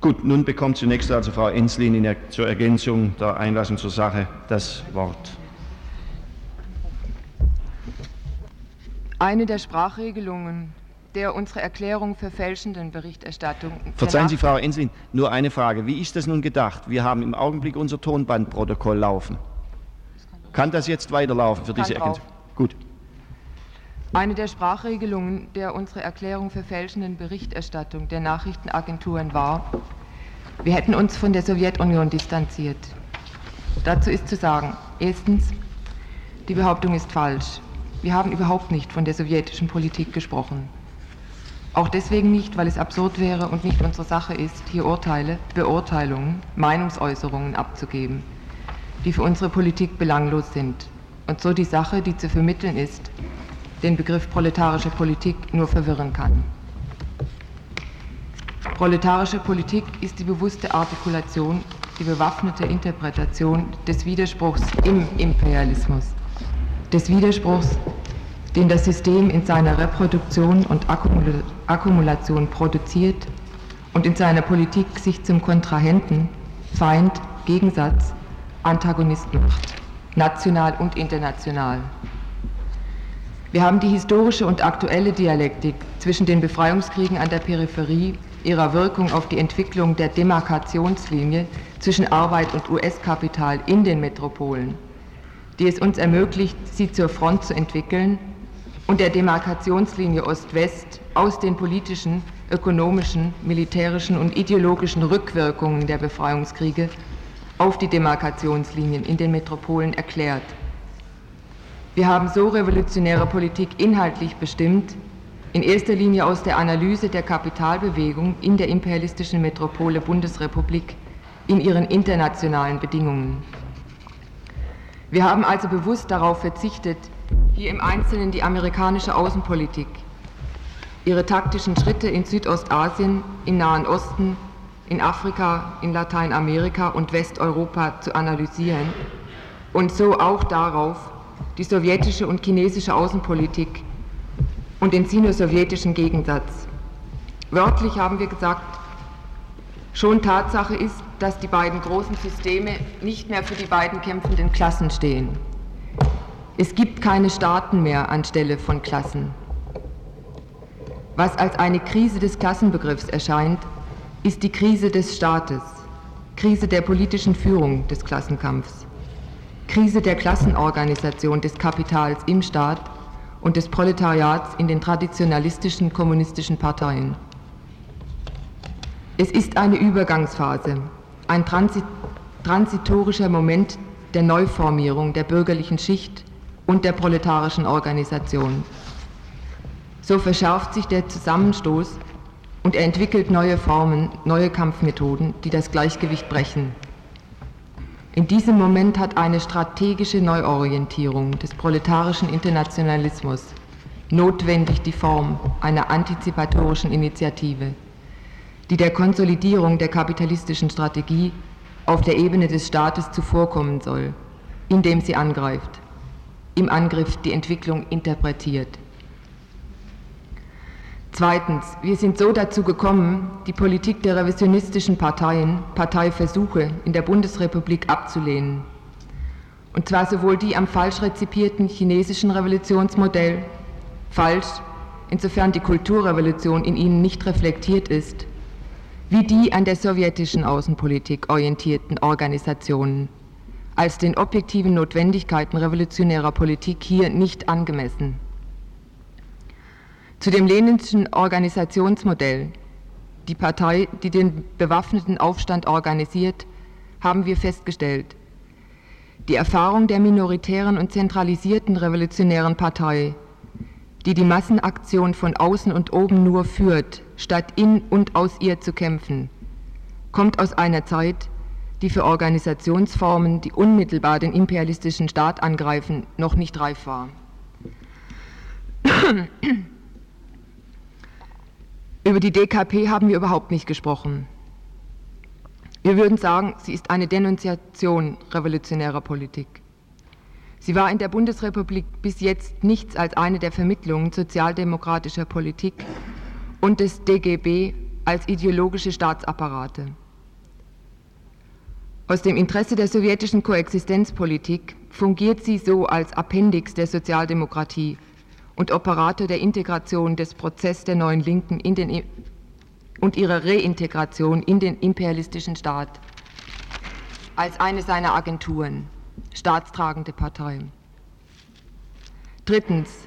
Gut, nun bekommt zunächst also Frau Enslin zur Ergänzung der Einlassung zur Sache das Wort. Eine der Sprachregelungen der unsere Erklärung verfälschenden Berichterstattung. Verzeihen Sie, Frau Enslin, nur eine Frage. Wie ist das nun gedacht? Wir haben im Augenblick unser Tonbandprotokoll laufen. Kann das jetzt weiterlaufen für diese Ergänzung? Gut. Eine der Sprachregelungen der unsere Erklärung verfälschenden Berichterstattung der Nachrichtenagenturen war, wir hätten uns von der Sowjetunion distanziert. Dazu ist zu sagen, erstens, die Behauptung ist falsch. Wir haben überhaupt nicht von der sowjetischen Politik gesprochen. Auch deswegen nicht, weil es absurd wäre und nicht unsere Sache ist, hier Urteile, Beurteilungen, Meinungsäußerungen abzugeben, die für unsere Politik belanglos sind und so die Sache, die zu vermitteln ist, den Begriff proletarische Politik nur verwirren kann. Proletarische Politik ist die bewusste Artikulation, die bewaffnete Interpretation des Widerspruchs im Imperialismus, des Widerspruchs, den das System in seiner Reproduktion und Akkumulation produziert und in seiner Politik sich zum Kontrahenten, Feind, Gegensatz, Antagonist macht, national und international. Wir haben die historische und aktuelle Dialektik zwischen den Befreiungskriegen an der Peripherie, ihrer Wirkung auf die Entwicklung der Demarkationslinie zwischen Arbeit und US-Kapital in den Metropolen, die es uns ermöglicht, sie zur Front zu entwickeln, und der Demarkationslinie Ost-West aus den politischen, ökonomischen, militärischen und ideologischen Rückwirkungen der Befreiungskriege auf die Demarkationslinien in den Metropolen erklärt. Wir haben so revolutionäre Politik inhaltlich bestimmt, in erster Linie aus der Analyse der Kapitalbewegung in der imperialistischen Metropole Bundesrepublik in ihren internationalen Bedingungen. Wir haben also bewusst darauf verzichtet, hier im Einzelnen die amerikanische Außenpolitik, ihre taktischen Schritte in Südostasien, im Nahen Osten, in Afrika, in Lateinamerika und Westeuropa zu analysieren und so auch darauf, die sowjetische und chinesische Außenpolitik und den sino-sowjetischen Gegensatz. Wörtlich haben wir gesagt, schon Tatsache ist, dass die beiden großen Systeme nicht mehr für die beiden kämpfenden Klassen stehen. Es gibt keine Staaten mehr anstelle von Klassen. Was als eine Krise des Klassenbegriffs erscheint, ist die Krise des Staates, Krise der politischen Führung des Klassenkampfs, Krise der Klassenorganisation des Kapitals im Staat und des Proletariats in den traditionalistischen kommunistischen Parteien. Es ist eine Übergangsphase, ein transitorischer Moment der Neuformierung der bürgerlichen Schicht und der proletarischen Organisation. So verschärft sich der Zusammenstoß und er entwickelt neue Formen, neue Kampfmethoden, die das Gleichgewicht brechen. In diesem Moment hat eine strategische Neuorientierung des proletarischen Internationalismus notwendig die Form einer antizipatorischen Initiative, die der Konsolidierung der kapitalistischen Strategie auf der Ebene des Staates zuvorkommen soll, indem sie angreift, im Angriff die Entwicklung interpretiert. Zweitens, wir sind so dazu gekommen, die Politik der revisionistischen Parteien, Parteiversuche in der Bundesrepublik abzulehnen. Und zwar sowohl die am falsch rezipierten chinesischen Revolutionsmodell, falsch, insofern die Kulturrevolution in ihnen nicht reflektiert ist, wie die an der sowjetischen Außenpolitik orientierten Organisationen, als den objektiven Notwendigkeiten revolutionärer Politik hier nicht angemessen. Zu dem leninschen Organisationsmodell, die Partei, die den bewaffneten Aufstand organisiert, haben wir festgestellt, die Erfahrung der minoritären und zentralisierten revolutionären Partei, die die Massenaktion von außen und oben nur führt, statt in und aus ihr zu kämpfen, kommt aus einer Zeit, die für Organisationsformen, die unmittelbar den imperialistischen Staat angreifen, noch nicht reif war. Über die DKP haben wir überhaupt nicht gesprochen. Wir würden sagen, sie ist eine Denunziation revolutionärer Politik. Sie war in der Bundesrepublik bis jetzt nichts als eine der Vermittlungen sozialdemokratischer Politik und des DGB als ideologische Staatsapparate. Aus dem Interesse der sowjetischen Koexistenzpolitik fungiert sie so als Appendix der Sozialdemokratie und Operator der Integration des Prozesses der neuen Linken und ihrer Reintegration in den imperialistischen Staat als eine seiner Agenturen, staatstragende Partei. Drittens.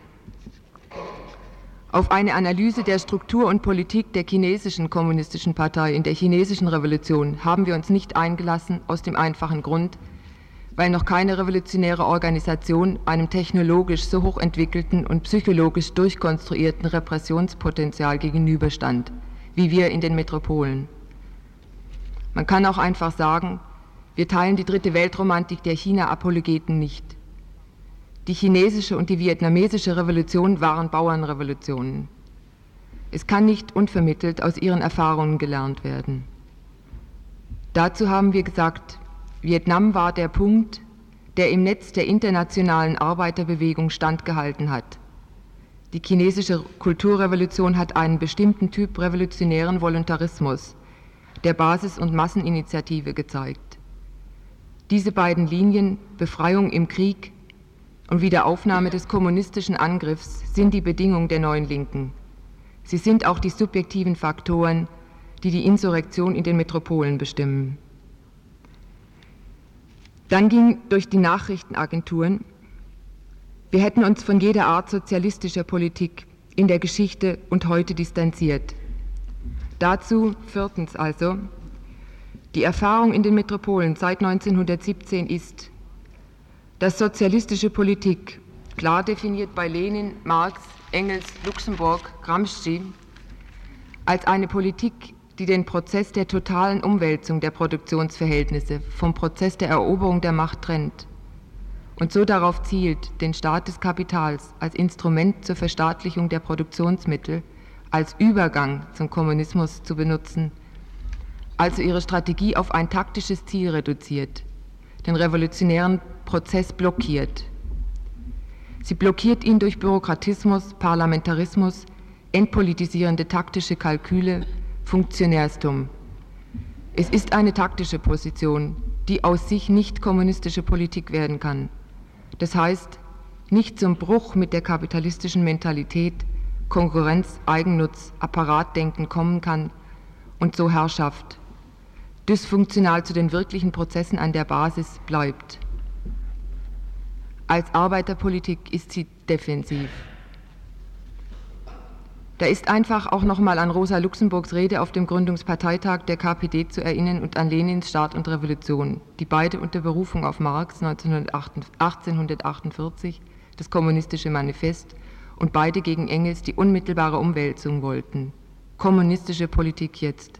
Auf eine Analyse der Struktur und Politik der chinesischen kommunistischen Partei in der chinesischen Revolution haben wir uns nicht eingelassen, aus dem einfachen Grund, weil noch keine revolutionäre Organisation einem technologisch so hochentwickelten und psychologisch durchkonstruierten Repressionspotenzial gegenüberstand, wie wir in den Metropolen. Man kann auch einfach sagen, wir teilen die dritte Weltromantik der China-Apologeten nicht. Die chinesische und die vietnamesische Revolution waren Bauernrevolutionen. Es kann nicht unvermittelt aus ihren Erfahrungen gelernt werden. Dazu haben wir gesagt, Vietnam war der Punkt, der im Netz der internationalen Arbeiterbewegung standgehalten hat. Die chinesische Kulturrevolution hat einen bestimmten Typ revolutionären Voluntarismus, der Basis- und Masseninitiative gezeigt. Diese beiden Linien, Befreiung im Krieg und Wiederaufnahme des kommunistischen Angriffs, sind die Bedingung der neuen Linken. Sie sind auch die subjektiven Faktoren, die die Insurrektion in den Metropolen bestimmen. Dann ging durch die Nachrichtenagenturen, wir hätten uns von jeder Art sozialistischer Politik in der Geschichte und heute distanziert. Dazu viertens also, die Erfahrung in den Metropolen seit 1917 ist, dass sozialistische Politik, klar definiert bei Lenin, Marx, Engels, Luxemburg, Gramsci, als eine Politik, die den Prozess der totalen Umwälzung der Produktionsverhältnisse vom Prozess der Eroberung der Macht trennt und so darauf zielt, den Staat des Kapitals als Instrument zur Verstaatlichung der Produktionsmittel, als Übergang zum Kommunismus zu benutzen, also ihre Strategie auf ein taktisches Ziel reduziert, den revolutionären Prozess blockiert. Sie blockiert ihn durch Bürokratismus, Parlamentarismus, entpolitisierende taktische Kalküle, Funktionärstum. Es ist eine taktische Position, die aus sich nicht kommunistische Politik werden kann. Das heißt, nicht zum Bruch mit der kapitalistischen Mentalität, Konkurrenz, Eigennutz, Apparatdenken kommen kann und so Herrschaft dysfunktional zu den wirklichen Prozessen an der Basis bleibt. Als Arbeiterpolitik ist sie defensiv. Da ist einfach auch nochmal an Rosa Luxemburgs Rede auf dem Gründungsparteitag der KPD zu erinnern und an Lenins Staat und Revolution, die beide unter Berufung auf Marx 1848, das Kommunistische Manifest, und beide gegen Engels die unmittelbare Umwälzung wollten. Kommunistische Politik jetzt.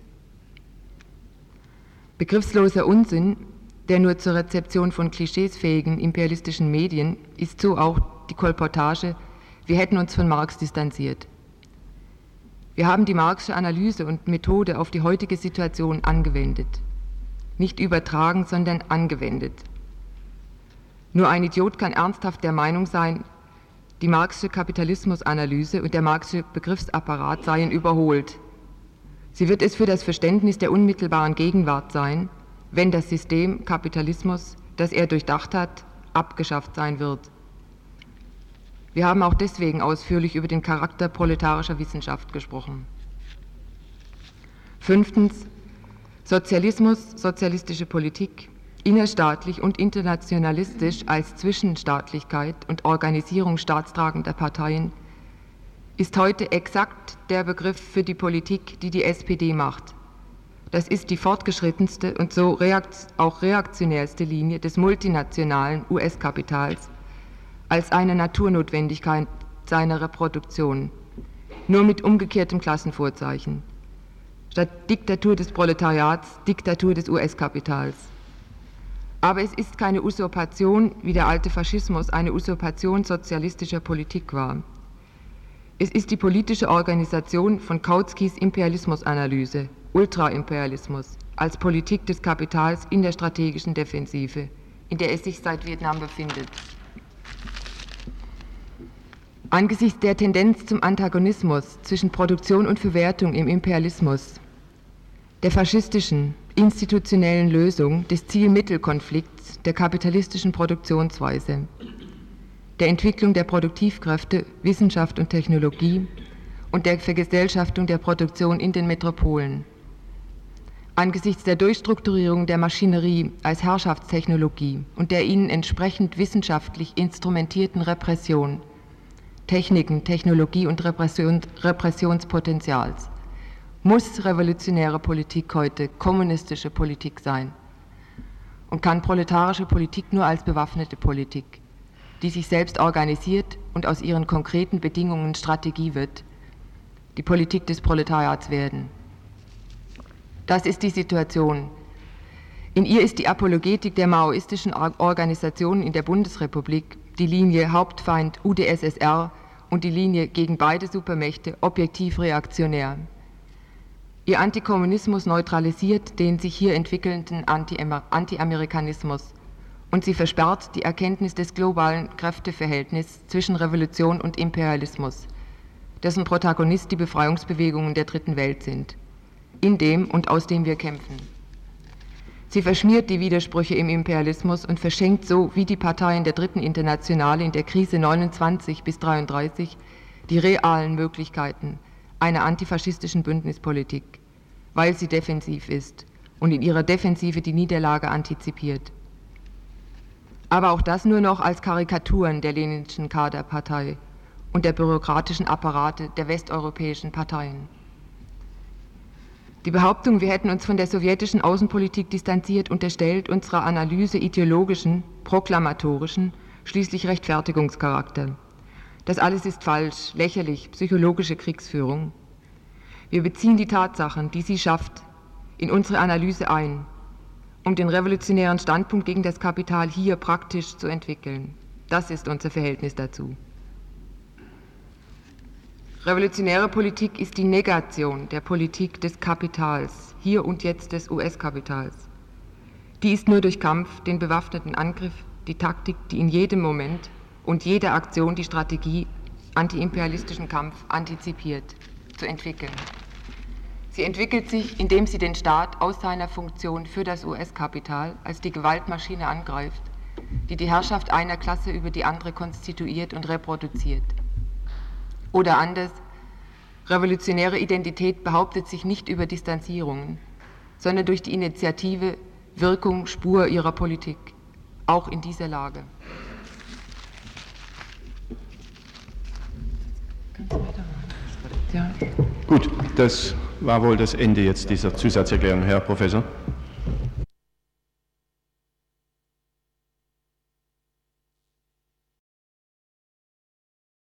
Begriffsloser Unsinn, der nur zur Rezeption von klischeesfähigen imperialistischen Medien, ist so auch die Kolportage, wir hätten uns von Marx distanziert. Wir haben die Marxische Analyse und Methode auf die heutige Situation angewendet. Nicht übertragen, sondern angewendet. Nur ein Idiot kann ernsthaft der Meinung sein, die Marxische Kapitalismusanalyse und der Marxische Begriffsapparat seien überholt. Sie wird es für das Verständnis der unmittelbaren Gegenwart sein, wenn das System Kapitalismus, das er durchdacht hat, abgeschafft sein wird. Wir haben auch deswegen ausführlich über den Charakter proletarischer Wissenschaft gesprochen. Fünftens, Sozialismus, sozialistische Politik, innerstaatlich und internationalistisch als Zwischenstaatlichkeit und Organisierung staatstragender Parteien, ist heute exakt der Begriff für die Politik, die die SPD macht. Das ist die fortgeschrittenste und so auch reaktionärste Linie des multinationalen US-Kapitals als eine Naturnotwendigkeit seiner Reproduktion, nur mit umgekehrtem Klassenvorzeichen. Statt Diktatur des Proletariats, Diktatur des US-Kapitals. Aber es ist keine Usurpation, wie der alte Faschismus eine Usurpation sozialistischer Politik war. Es ist die politische Organisation von Kautskys Imperialismusanalyse, Ultraimperialismus, als Politik des Kapitals in der strategischen Defensive, in der es sich seit Vietnam befindet. Angesichts der Tendenz zum Antagonismus zwischen Produktion und Verwertung im Imperialismus der faschistischen, institutionellen Lösung des Ziel-Mittel-Konflikts der kapitalistischen Produktionsweise, der Entwicklung der Produktivkräfte, Wissenschaft und Technologie und der Vergesellschaftung der Produktion in den Metropolen. Angesichts der Durchstrukturierung der Maschinerie als Herrschaftstechnologie und der ihnen entsprechend wissenschaftlich instrumentierten Repression, Techniken, Technologie und Repressionspotenzials, muss revolutionäre Politik heute kommunistische Politik sein und kann proletarische Politik nur als bewaffnete Politik, die sich selbst organisiert und aus ihren konkreten Bedingungen Strategie wird, die Politik des Proletariats werden. Das ist die Situation. In ihr ist die Apologetik der maoistischen Organisationen in der Bundesrepublik, die Linie Hauptfeind UdSSR und die Linie gegen beide Supermächte objektiv reaktionär. Ihr Antikommunismus neutralisiert den sich hier entwickelnden Anti-Amerikanismus und sie versperrt die Erkenntnis des globalen Kräfteverhältnisses zwischen Revolution und Imperialismus, dessen Protagonist die Befreiungsbewegungen der Dritten Welt sind, in dem und aus dem wir kämpfen. Sie verschmiert die Widersprüche im Imperialismus und verschenkt so, wie die Parteien der Dritten Internationale in der Krise 29 bis 33, die realen Möglichkeiten einer antifaschistischen Bündnispolitik, weil sie defensiv ist und in ihrer Defensive die Niederlage antizipiert. Aber auch das nur noch als Karikaturen der leninschen Kaderpartei und der bürokratischen Apparate der westeuropäischen Parteien. Die Behauptung, wir hätten uns von der sowjetischen Außenpolitik distanziert, unterstellt unserer Analyse ideologischen, proklamatorischen, schließlich Rechtfertigungscharakter. Das alles ist falsch, lächerlich, psychologische Kriegsführung. Wir beziehen die Tatsachen, die sie schafft, in unsere Analyse ein, um den revolutionären Standpunkt gegen das Kapital hier praktisch zu entwickeln. Das ist unser Verhältnis dazu. Revolutionäre Politik ist die Negation der Politik des Kapitals, hier und jetzt des US-Kapitals. Die ist nur durch Kampf, den bewaffneten Angriff, die Taktik, die in jedem Moment und jeder Aktion die Strategie antiimperialistischen Kampf antizipiert, zu entwickeln. Sie entwickelt sich, indem sie den Staat aus seiner Funktion für das US-Kapital als die Gewaltmaschine angreift, die die Herrschaft einer Klasse über die andere konstituiert und reproduziert. Oder anders, revolutionäre Identität behauptet sich nicht über Distanzierungen, sondern durch die Initiative, Wirkung, Spur ihrer Politik, auch in dieser Lage. Ja. Gut, das war wohl das Ende jetzt dieser Zusatzerklärung, Herr Professor.